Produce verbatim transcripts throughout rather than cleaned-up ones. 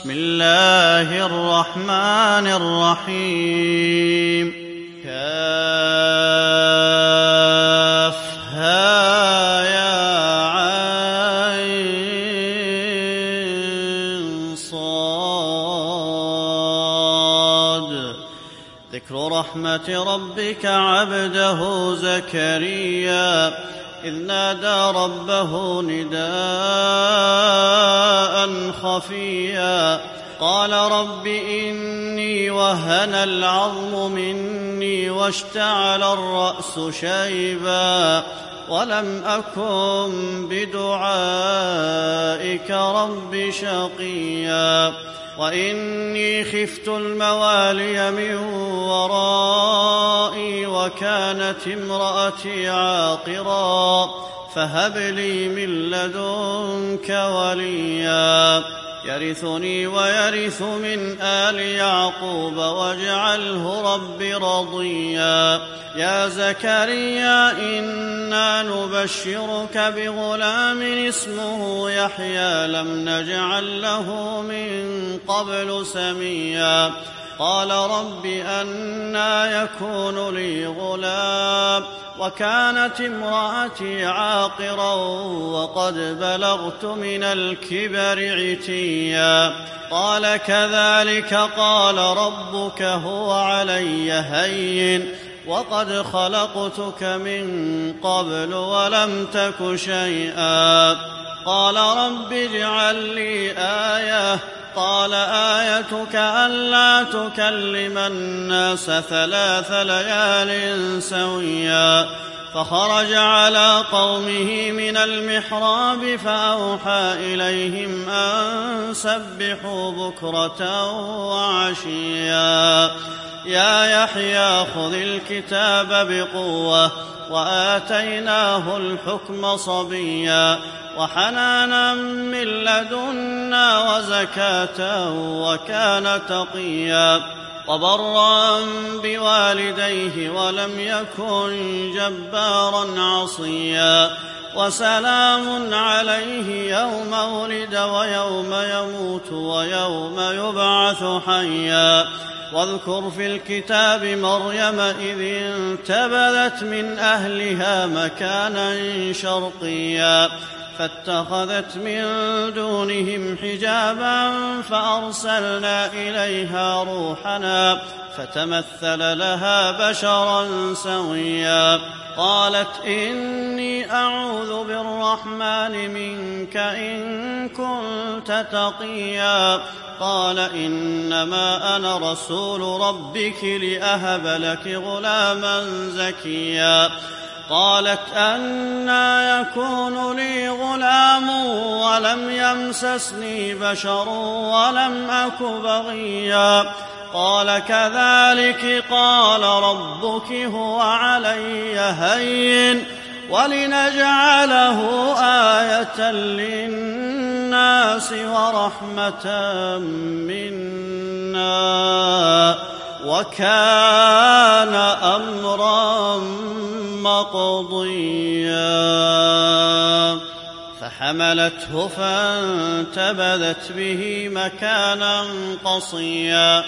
بسم الله الرحمن الرحيم كافها يا عين صاد ذكر رحمة ربك عبده زكريا إذ نادى ربه نداء خفيا قال رب إني وهن العظم مني واشتعل الرأس شيبا ولم أكن بدعائك رب شقيا وإني خفت الموالي من ورائي وكانت امرأتي عاقرا فهب لي من لدنك وليا يرثني ويرث من آل يعقوب واجعله رب رضيا يا زكريا إنا نبشرك بغلام اسمه يحيى لم نجعل له من قبل سميا قال رب أنى يكون لي غلام وكانت امرأتي عاقرا وقد بلغت من الكبر عتيا قال كذلك قال ربك هو علي هين وقد خلقتك من قبل ولم تك شيئا قال رب اجعل لي آية قال آيتك ألا تكلم الناس ثلاث ليال سويا فخرج على قومه من المحراب فأوحى إليهم أن سبحوا بكرة وعشيا يا يحيى خذ الكتاب بقوة وآتيناه الحكم صبيا وحنانا من لدنا وزكاة وكان تقيا وبرا بوالديه ولم يكن جبارا عصيا وسلام عليه يوم ولد ويوم يموت ويوم يبعث حيا واذكر في الكتاب مريم إذ انتبذت من أهلها مكانا شرقيا فاتخذت من دونهم حجابا فأرسلنا إليها روحنا فتمثل لها بشرا سويا قالت إني أعوذ بالرحمن منك إن كنت تقيا قال إنما أنا رسول ربك لأهب لك غلاما زكيا قالت أنى يكون لي غلام ولم يمسسني بشر ولم أك بغيا قال كذلك قال ربك هو علي هين ولنجعله آية للناس ورحمة منا وكان أمرا مقضيا فحملته فانتبذت به مكانا قصيا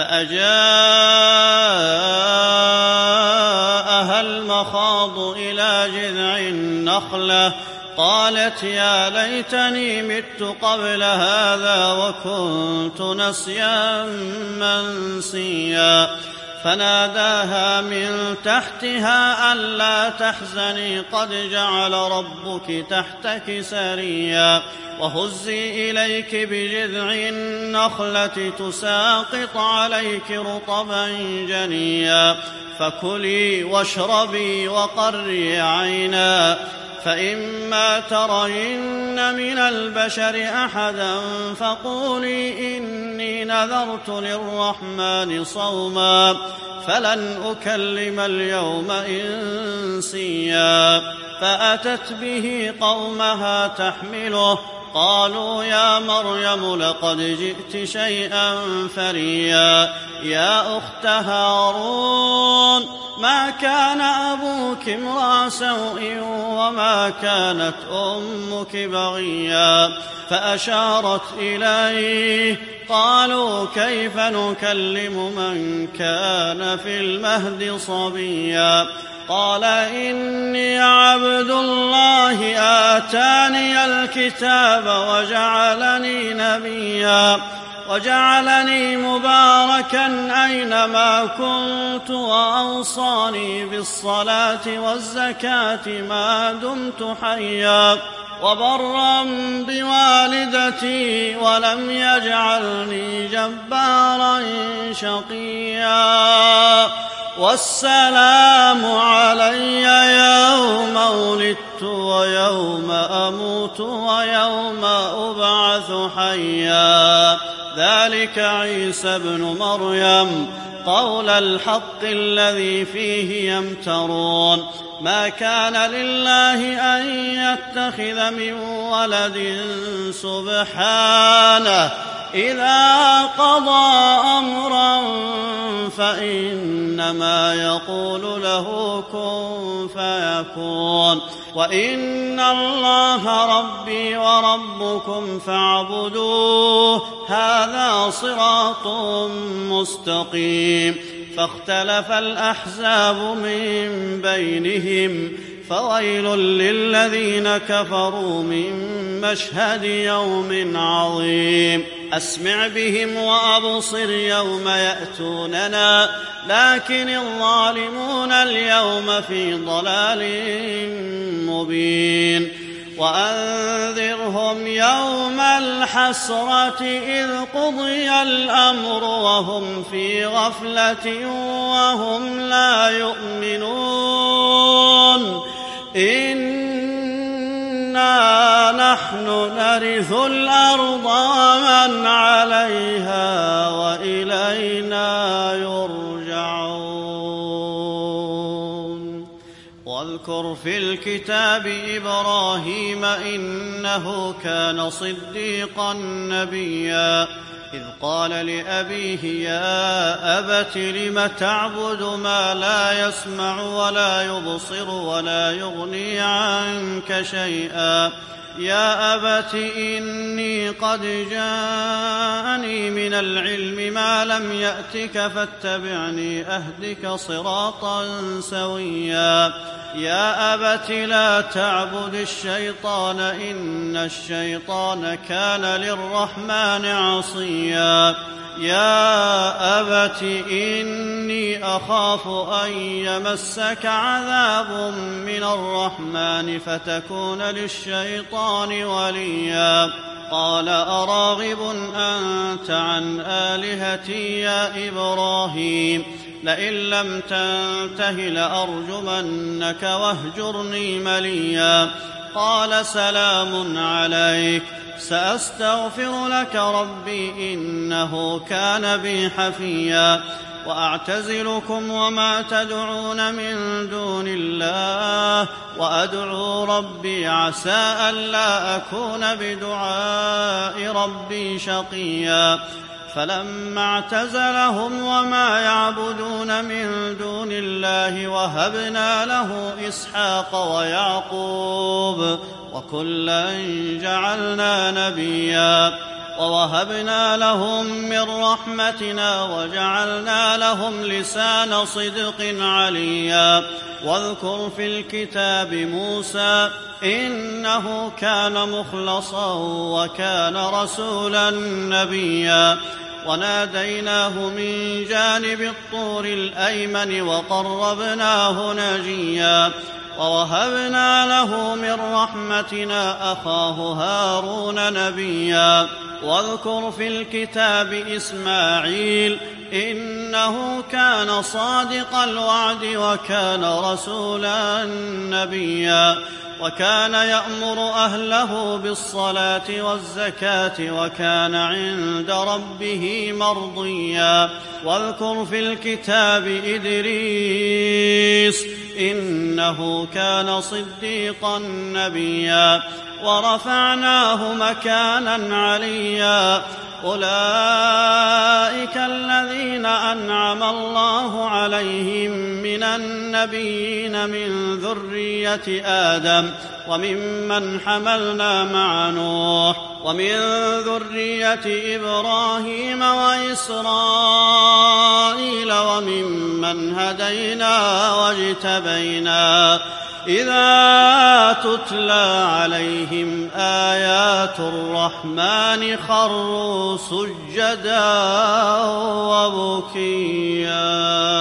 فأجاءها المخاض إلى جذع النخلة قالت يا ليتني مت قبل هذا وكنت نسيا منسيا فناداها من تحتها ألا تحزني قد جعل ربك تحتك سريا وهزي إليك بجذع النخلة تساقط عليك رطبا جنيا فكلي واشربي وقري عينا فإما ترين من البشر أحدا فقولي إني نذرت للرحمن صوما فلن أكلم اليوم إنسيا فأتت به قومها تحمله قالوا يا مريم لقد جئت شيئا فريا يا أخت هارون ما كان أبوك امرأ سوء وما كانت أمك بغيا فأشارت إليه قالوا كيف نكلم من كان في المهد صبيا قال إني عبد الله آتاني الكتاب وجعلني نبيا وجعلني مباركا أينما كنت وأوصاني بالصلاة والزكاة ما دمت حيا وبرا بوالدتي ولم يجعلني جبارا شقيا والسلام علي يوم ولدت ويوم أموت ويوم أبعث حيا ذلك عيسى ابن مريم قول الحق الذي فيه يمترون ما كان لله أن يتخذ من ولد سبحانه إذا قضى أمرا فإنما يقول له كن فيكون وإن الله ربي وربكم فاعبدوه هذا صراط مستقيم فاختلف الأحزاب من بينهم فويل للذين كفروا من مشهد يوم عظيم أسمع بهم وأبصر يوم يأتوننا لكن الظالمون اليوم في ضلال مبين وأنذرهم يوم الحسرة إذ قضي الأمر وهم في غفلة وهم لا يؤمنون إنا نحن نرث الأرض ومن عليها وإلينا يرجعون واذكر في الكتاب إبراهيم إنه كان صديقا نبيا إذ قال لأبيه يا أبت لم تعبد ما لا يسمع ولا يبصر ولا يغني عنك شيئا يا أبت إني قد جاءني من العلم ما لم يأتك فاتبعني أهدك صراطا سويا يا أبت لا تعبد الشيطان إن الشيطان كان للرحمن عصيا يا أبت إني أخاف أن يمسك عذاب من الرحمن فتكون للشيطان وليا قال أراغب أنت عن آلهتي يا إبراهيم لئن لم تنته لأرجمنك واهجرني مليا قال سلام عليك سأستغفر لك ربي إنه كان بي حفيا وأعتزلكم وما تدعون من دون الله وأدعو ربي عسى ألا أكون بدعاء ربي شقيا فلما اعتزلهم وما يعبدون من دون الله وهبنا له إسحاق ويعقوب وكلا جعلنا نبيا ووهبنا لهم من رحمتنا وجعلنا لهم لسان صدق عليا واذكر في الكتاب موسى إنه كان مخلصا وكان رسولا نبيا وناديناه من جانب الطور الأيمن وقربناه نجيا ووهبنا له من رحمتنا أخاه هارون نبيا واذكر في الكتاب إسماعيل إنه كان صادق الوعد وكان رسولا نبيا وكان يأمر أهله بالصلاة والزكاة وكان عند ربه مرضيا واذكر في الكتاب إدريس إنه كان صديقا نبيا ورفعناه مكانا عليا أولئك الذين أنعم الله عليهم من النبيين من ذرية آدم وممن حملنا مع نوح ومن ذرية إبراهيم وإسرائيل وممن هدينا واجتبينا إذا تتلى عليهم آيات الرحمن خروا سجدا وبكيا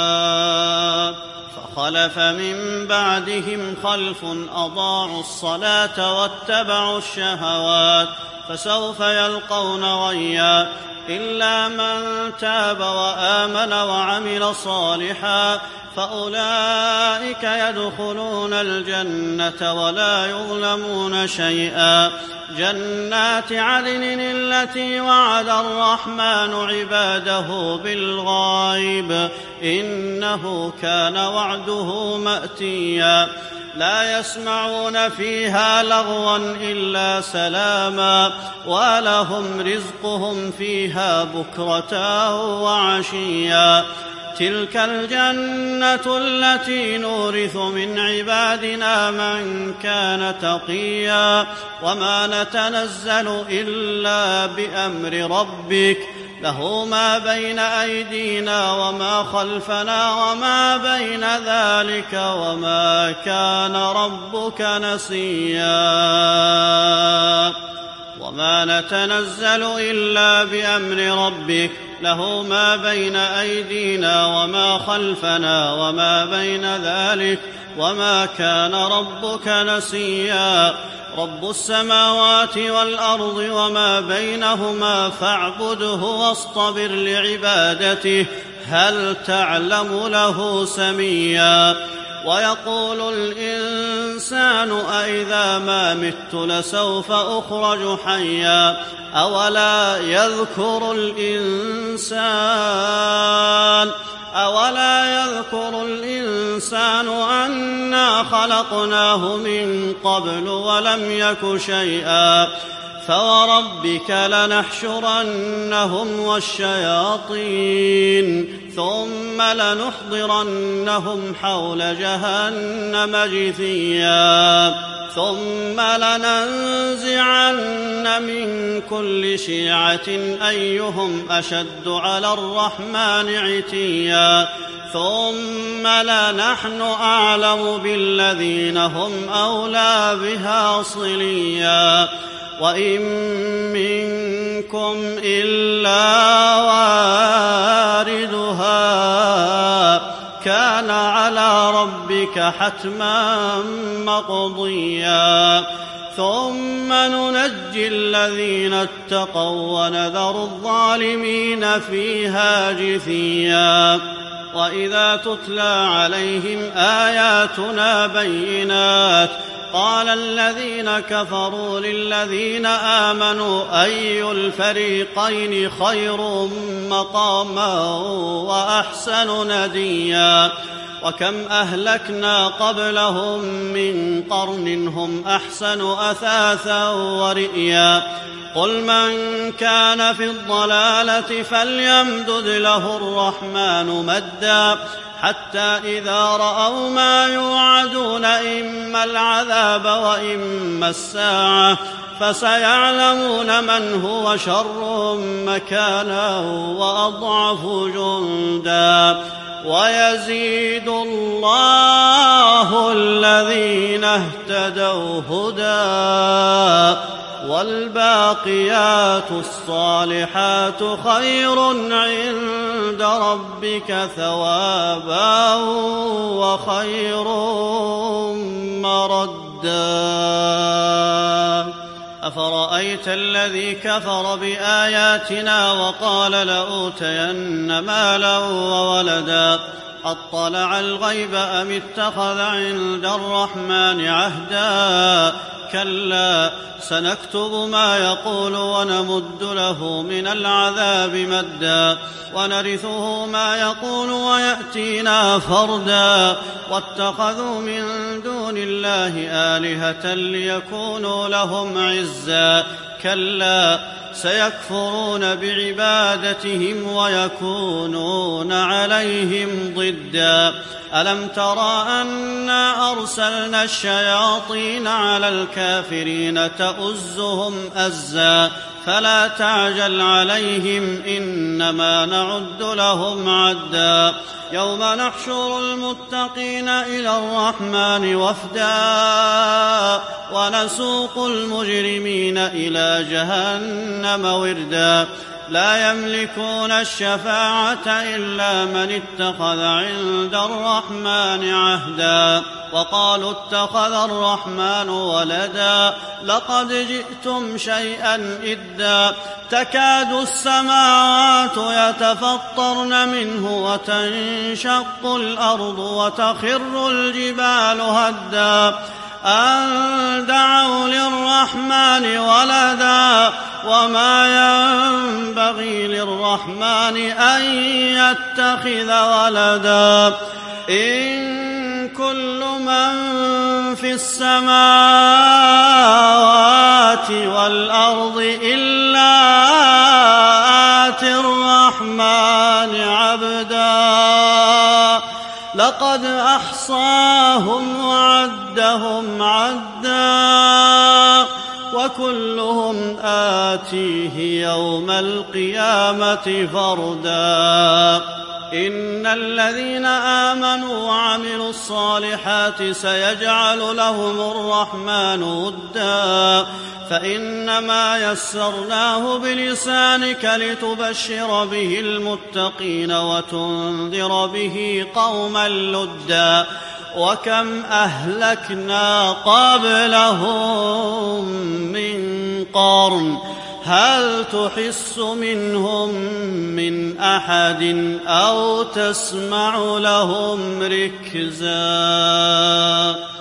فخلف من بعدهم خلف أضاعوا الصلاة واتبعوا الشهوات فسوف يلقون غيا إلا من تاب وآمن وعمل صالحا فأولئك يدخلون الجنة ولا يظلمون شيئا جنات عدن التي وعد الرحمن عباده بالغيب إنه كان وعده مأتيا لا يسمعون فيها لغوا إلا سلاما ولهم رزقهم فيها بكرة وعشيا تلك الجنة التي نورث من عبادنا من كان تقيا وما نتنزل إلا بأمر ربك له ما بين أيدينا وما خلفنا وما بين ذلك وما كان ربك نسيا وما نتنزل إلا بأمر ربك له ما بين أيدينا وما خلفنا وما بين ذلك وما كان ربك نسيا رب السماوات والأرض وما بينهما فاعبده واصطبر لعبادته هل تعلم له سميا ويقول الإنسان أإذا ما مت لسوف أخرج حيا أولا يذكر الإنسان أولا يذكر الإنسان أنا خلقناه من قبل ولم يك شيئا فوربك لنحشرنهم والشياطين ثم لنحضرنهم حول جهنم جثيا ثم لننزعن من كل شيعة أيهم أشد على الرحمن عتيا ثم لنحن أعلم بالذين هم أولى بها صليا وإن منكم إلا واردها كان على ربك حتما مقضيا ثم ننجي الذين اتقوا ونذر الظالمين فيها جثيا وإذا تتلى عليهم آياتنا بينات قال الذين كفروا للذين آمنوا أي الفريقين خير مقاما وأحسن نديا وكم أهلكنا قبلهم من قرن هم أحسن أثاثا ورئيا قل من كان في الضلالة فليمدد له الرحمن مدا حتى إذا رأوا ما يوعدون إما العذاب وإما الساعة فسيعلمون من هو شر مكانا وأضعف جندا ويزيد الله الذين اهتدوا هدى والباقيات الصالحات خير عند ربك ثوابا وخير مردا أفرأيت الذي كفر بآياتنا وقال لأوتين مالا وولدا أطلع الغيب أم اتخذ عند الرحمن عهدا كلا سنكتب ما يقول ونمد له من العذاب مدا ونرثه ما يقول ويأتينا فردا واتخذوا من دون الله آلهة ليكونوا لهم عزا كلا سيكفرون بعبادتهم ويكونون عليهم ضدا ألم تر أنا أرسلنا الشياطين على الكافرين تؤزهم أزا فلا تعجل عليهم إنما نعد لهم عدا يوم نحشر المتقين إلى الرحمن وفدا ونسوق المجرمين إلى جهنم وردا لا يملكون الشفاعة إلا من اتخذ عند الرحمن عهدا وقالوا اتخذ الرحمن ولدا لقد جئتم شيئا إدا تكاد السماوات يتفطرن منه وتنشق الأرض وتخر الجبال هدا أن دعوا للرحمن ولدا وما ينبغي للرحمن أن يتخذ ولدا إن كل من في السماوات والأرض إلا آتي الرحمن عبدا لقد أحصاهم وعدهم عدا وكلهم آتيه يوم القيامة فردا إن الذين آمنوا وعملوا الصالحات سيجعل لهم الرحمن ودا فإنما يسرناه بلسانك لتبشر به المتقين وتنذر به قوما لدا وكم أهلكنا قبلهم من قرن هل تحس منهم من أحد أو تسمع لهم ركزا